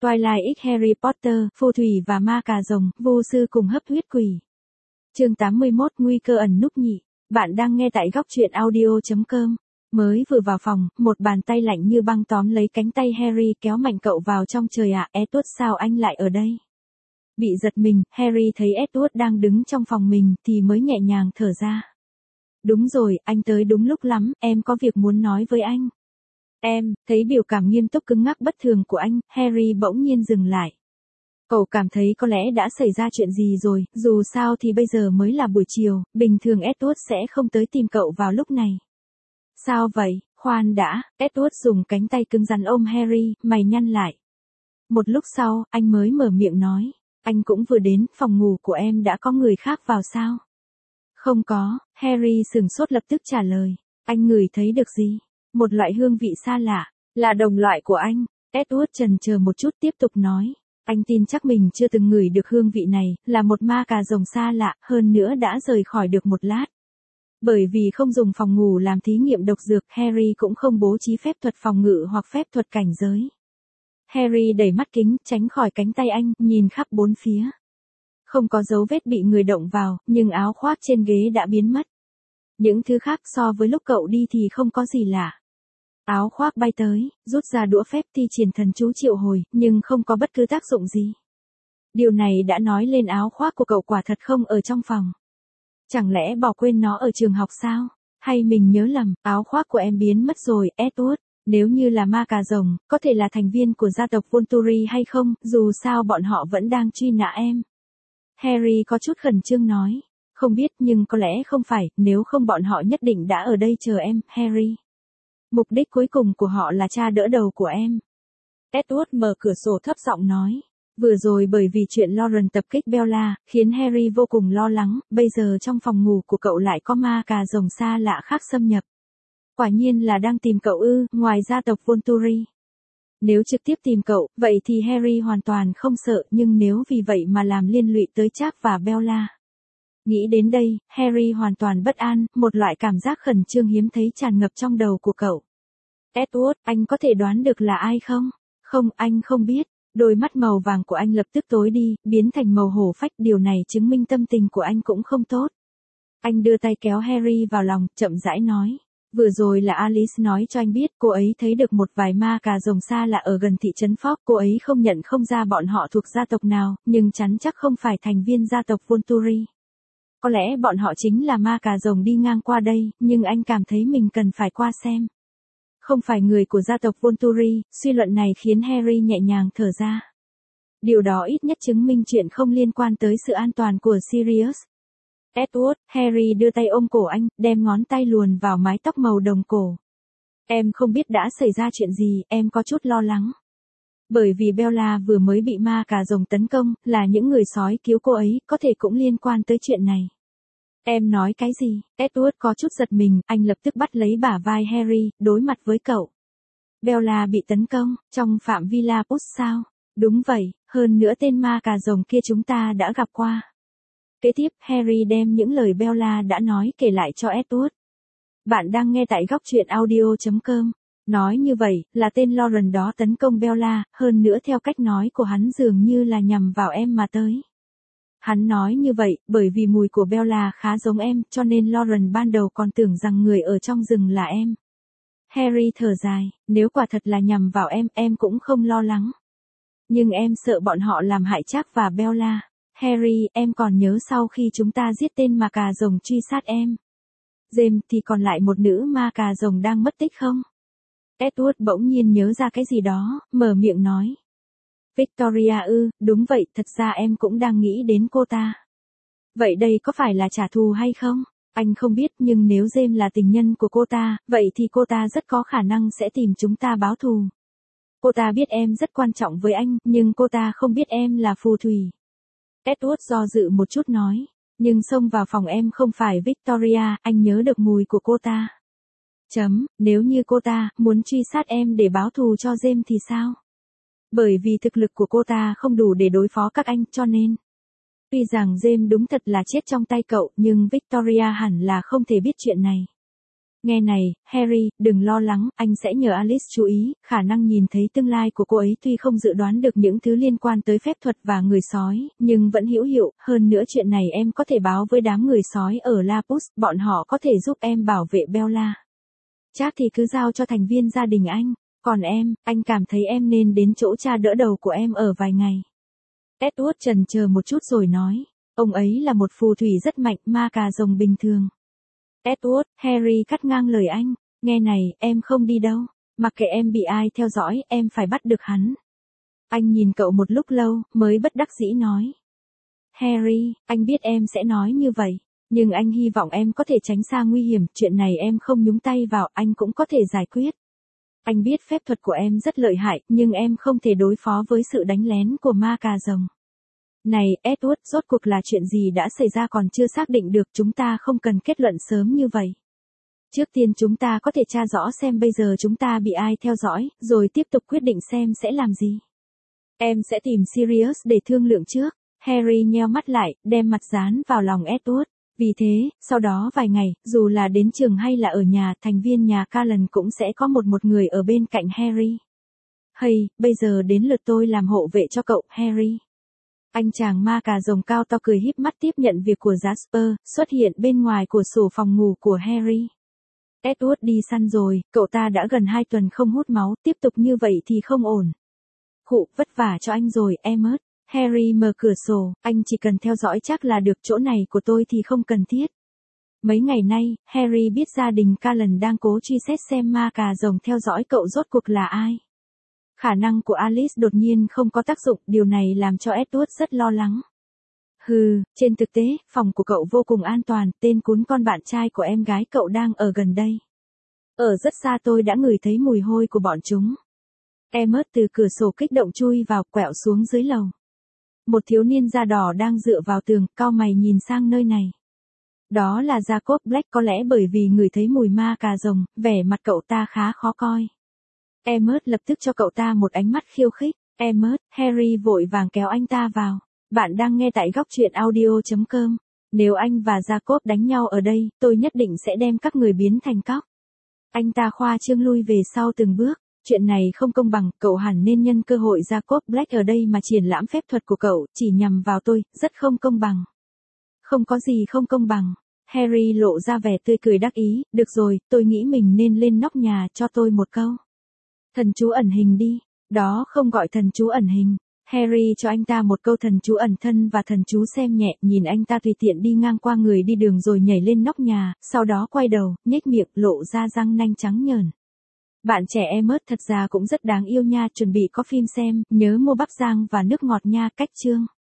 Twilight X Harry Potter, phù thủy và ma cà rồng, vô sư cùng hấp huyết quỷ. Chương 81 Nguy cơ ẩn núp nhị. Bạn đang nghe tại góc truyện audio.com. Mới vừa vào phòng, một bàn tay lạnh như băng tóm lấy cánh tay Harry kéo mạnh cậu vào trong. Trời ạ, Edward, sao anh lại ở đây? Bị giật mình, Harry thấy Edward đang đứng trong phòng mình thì mới nhẹ nhàng thở ra. Đúng rồi, anh tới đúng lúc lắm, em có việc muốn nói với anh. Em, thấy biểu cảm nghiêm túc cứng ngắc bất thường của anh, Harry bỗng nhiên dừng lại. Cậu cảm thấy có lẽ đã xảy ra chuyện gì rồi, dù sao thì bây giờ mới là buổi chiều, bình thường Edward sẽ không tới tìm cậu vào lúc này. Sao vậy, khoan đã, Edward dùng cánh tay cứng rắn ôm Harry, mày nhăn lại. Một lúc sau, anh mới mở miệng nói, anh cũng vừa đến, phòng ngủ của em đã có người khác vào sao? Không có, Harry sửng sốt lập tức trả lời, anh ngửi thấy được gì? Một loại hương vị xa lạ, là đồng loại của anh. Edward chần chờ một chút tiếp tục nói. Anh tin chắc mình chưa từng ngửi được hương vị này, là một ma cà rồng xa lạ, hơn nữa đã rời khỏi được một lát. Bởi vì không dùng phòng ngủ làm thí nghiệm độc dược, Harry cũng không bố trí phép thuật phòng ngự hoặc phép thuật cảnh giới. Harry đẩy mắt kính, tránh khỏi cánh tay anh, nhìn khắp bốn phía. Không có dấu vết bị người động vào, nhưng áo khoác trên ghế đã biến mất. Những thứ khác so với lúc cậu đi thì không có gì lạ. Áo khoác bay tới, rút ra đũa phép thi triển thần chú triệu hồi, nhưng không có bất cứ tác dụng gì. Điều này đã nói lên áo khoác của cậu quả thật không ở trong phòng. Chẳng lẽ bỏ quên nó ở trường học sao? Hay mình nhớ lầm, áo khoác của em biến mất rồi, Edward. Nếu như là ma cà rồng, có thể là thành viên của gia tộc Volturi hay không, dù sao bọn họ vẫn đang truy nã em. Harry có chút khẩn trương nói. Không biết nhưng có lẽ không phải, nếu không bọn họ nhất định đã ở đây chờ em, Harry. Mục đích cuối cùng của họ là cha đỡ đầu của em. Edward mở cửa sổ thấp giọng nói. Vừa rồi bởi vì chuyện Lauren tập kích Bella, khiến Harry vô cùng lo lắng, bây giờ trong phòng ngủ của cậu lại có ma cà rồng xa lạ khác xâm nhập. Quả nhiên là đang tìm cậu ư, ngoài gia tộc Volturi. Nếu trực tiếp tìm cậu, vậy thì Harry hoàn toàn không sợ, nhưng nếu vì vậy mà làm liên lụy tới Charles và Bella. Nghĩ đến đây, Harry hoàn toàn bất an, một loại cảm giác khẩn trương hiếm thấy tràn ngập trong đầu của cậu. Edward, anh có thể đoán được là ai không? Không, anh không biết. Đôi mắt màu vàng của anh lập tức tối đi, biến thành màu hổ phách, điều này chứng minh tâm tình của anh cũng không tốt. Anh đưa tay kéo Harry vào lòng, chậm rãi nói. Vừa rồi là Alice nói cho anh biết cô ấy thấy được một vài ma cà rồng xa lạ ở gần thị trấn Fogg. Cô ấy không nhận không ra bọn họ thuộc gia tộc nào, nhưng chắn chắc không phải thành viên gia tộc Volturi. Có lẽ bọn họ chính là ma cà rồng đi ngang qua đây, nhưng anh cảm thấy mình cần phải qua xem. Không phải người của gia tộc Volturi, suy luận này khiến Harry nhẹ nhàng thở ra. Điều đó ít nhất chứng minh chuyện không liên quan tới sự an toàn của Sirius. Edward, Harry đưa tay ôm cổ anh, đem ngón tay luồn vào mái tóc màu đồng cổ. Em không biết đã xảy ra chuyện gì, em có chút lo lắng. Bởi vì Bella vừa mới bị ma cà rồng tấn công, là những người sói cứu cô ấy, có thể cũng liên quan tới chuyện này. Em nói cái gì? Edward có chút giật mình, anh lập tức bắt lấy bả vai Harry, đối mặt với cậu. Bella bị tấn công, trong phạm vi Lapus sao? Đúng vậy, hơn nữa tên ma cà rồng kia chúng ta đã gặp qua. Kế tiếp, Harry đem những lời Bella đã nói kể lại cho Edward. Bạn đang nghe tại góc truyện audio.com. Nói như vậy, là tên Lauren đó tấn công Bella, hơn nữa theo cách nói của hắn dường như là nhằm vào em mà tới. Hắn nói như vậy, bởi vì mùi của Bella khá giống em, cho nên Lauren ban đầu còn tưởng rằng người ở trong rừng là em. Harry thở dài, nếu quả thật là nhằm vào em cũng không lo lắng. Nhưng em sợ bọn họ làm hại Charles và Bella. Harry, em còn nhớ sau khi chúng ta giết tên ma cà rồng truy sát em. James thì còn lại một nữ ma cà rồng đang mất tích không? Edward bỗng nhiên nhớ ra cái gì đó, mở miệng nói. Victoria ư, đúng vậy, thật ra em cũng đang nghĩ đến cô ta. Vậy đây có phải là trả thù hay không? Anh không biết, nhưng nếu James là tình nhân của cô ta, vậy thì cô ta rất có khả năng sẽ tìm chúng ta báo thù. Cô ta biết em rất quan trọng với anh, nhưng cô ta không biết em là phù thủy. Edward do dự một chút nói, nhưng xông vào phòng em không phải Victoria, anh nhớ được mùi của cô ta. Nếu như cô ta muốn truy sát em để báo thù cho James thì sao? Bởi vì thực lực của cô ta không đủ để đối phó các anh, cho nên. Tuy rằng James đúng thật là chết trong tay cậu, nhưng Victoria hẳn là không thể biết chuyện này. Nghe này, Harry, đừng lo lắng, anh sẽ nhờ Alice chú ý, khả năng nhìn thấy tương lai của cô ấy tuy không dự đoán được những thứ liên quan tới phép thuật và người sói, nhưng vẫn hữu hiệu, hơn nữa chuyện này em có thể báo với đám người sói ở Lapus, bọn họ có thể giúp em bảo vệ Bella. Chắc thì cứ giao cho thành viên gia đình anh, còn em, anh cảm thấy em nên đến chỗ cha đỡ đầu của em ở vài ngày. Edward chần chờ một chút rồi nói, ông ấy là một phù thủy rất mạnh, ma cà rồng bình thường. Edward, Harry cắt ngang lời anh, nghe này, em không đi đâu, mặc kệ em bị ai theo dõi, em phải bắt được hắn. Anh nhìn cậu một lúc lâu, mới bất đắc dĩ nói. Harry, anh biết em sẽ nói như vậy, nhưng anh hy vọng em có thể tránh xa nguy hiểm, chuyện này em không nhúng tay vào, anh cũng có thể giải quyết. Anh biết phép thuật của em rất lợi hại, nhưng em không thể đối phó với sự đánh lén của ma cà rồng. Này, Edward, rốt cuộc là chuyện gì đã xảy ra còn chưa xác định được, chúng ta không cần kết luận sớm như vậy. Trước tiên chúng ta có thể tra rõ xem bây giờ chúng ta bị ai theo dõi, rồi tiếp tục quyết định xem sẽ làm gì. Em sẽ tìm Sirius để thương lượng trước. Harry nheo mắt lại, đem mặt dán vào lòng Edward. Vì thế, sau đó vài ngày, dù là đến trường hay là ở nhà, thành viên nhà Callan cũng sẽ có một người ở bên cạnh Harry. Hay, bây giờ đến lượt tôi làm hộ vệ cho cậu, Harry. Anh chàng ma cà rồng cao to cười híp mắt tiếp nhận việc của Jasper, xuất hiện bên ngoài cửa sổ phòng ngủ của Harry. Edward đi săn rồi, cậu ta đã gần 2 tuần không hút máu, tiếp tục như vậy thì không ổn. Khụ, vất vả cho anh rồi, Emmet. Harry mở cửa sổ, anh chỉ cần theo dõi chắc là được, chỗ này của tôi thì không cần thiết. Mấy ngày nay, Harry biết gia đình Callan đang cố truy xét xem ma cà rồng theo dõi cậu rốt cuộc là ai. Khả năng của Alice đột nhiên không có tác dụng, điều này làm cho Edward rất lo lắng. Trên thực tế, phòng của cậu vô cùng an toàn, tên cún con bạn trai của em gái cậu đang ở gần đây. Ở rất xa tôi đã ngửi thấy mùi hôi của bọn chúng. Emmet từ cửa sổ kích động chui vào, quẹo xuống dưới lầu. Một thiếu niên da đỏ đang dựa vào tường, cau mày nhìn sang nơi này. Đó là Jacob Black, có lẽ bởi vì ngửi thấy mùi ma cà rồng, vẻ mặt cậu ta khá khó coi. Emmet lập tức cho cậu ta một ánh mắt khiêu khích. Emmet, Harry vội vàng kéo anh ta vào. Bạn đang nghe tại góc truyện audio.com. Nếu anh và Jacob đánh nhau ở đây, tôi nhất định sẽ đem các người biến thành cóc. Anh ta khoa trương lui về sau từng bước. Chuyện này không công bằng, cậu hẳn nên nhân cơ hội Jacob Black ở đây mà triển lãm phép thuật của cậu, chỉ nhằm vào tôi, rất không công bằng. Không có gì không công bằng. Harry lộ ra vẻ tươi cười đắc ý, được rồi, tôi nghĩ mình nên lên nóc nhà, cho tôi một câu. Thần chú ẩn hình đi, đó không gọi thần chú ẩn hình. Harry cho anh ta một câu thần chú ẩn thân và thần chú xem nhẹ, nhìn anh ta tùy tiện đi ngang qua người đi đường rồi nhảy lên nóc nhà, sau đó quay đầu, nhếch miệng, lộ ra răng nanh trắng nhờn. Bạn trẻ Emmet thật ra cũng rất đáng yêu nha, chuẩn bị có phim xem, nhớ mua bắp rang và nước ngọt nha, cách chương.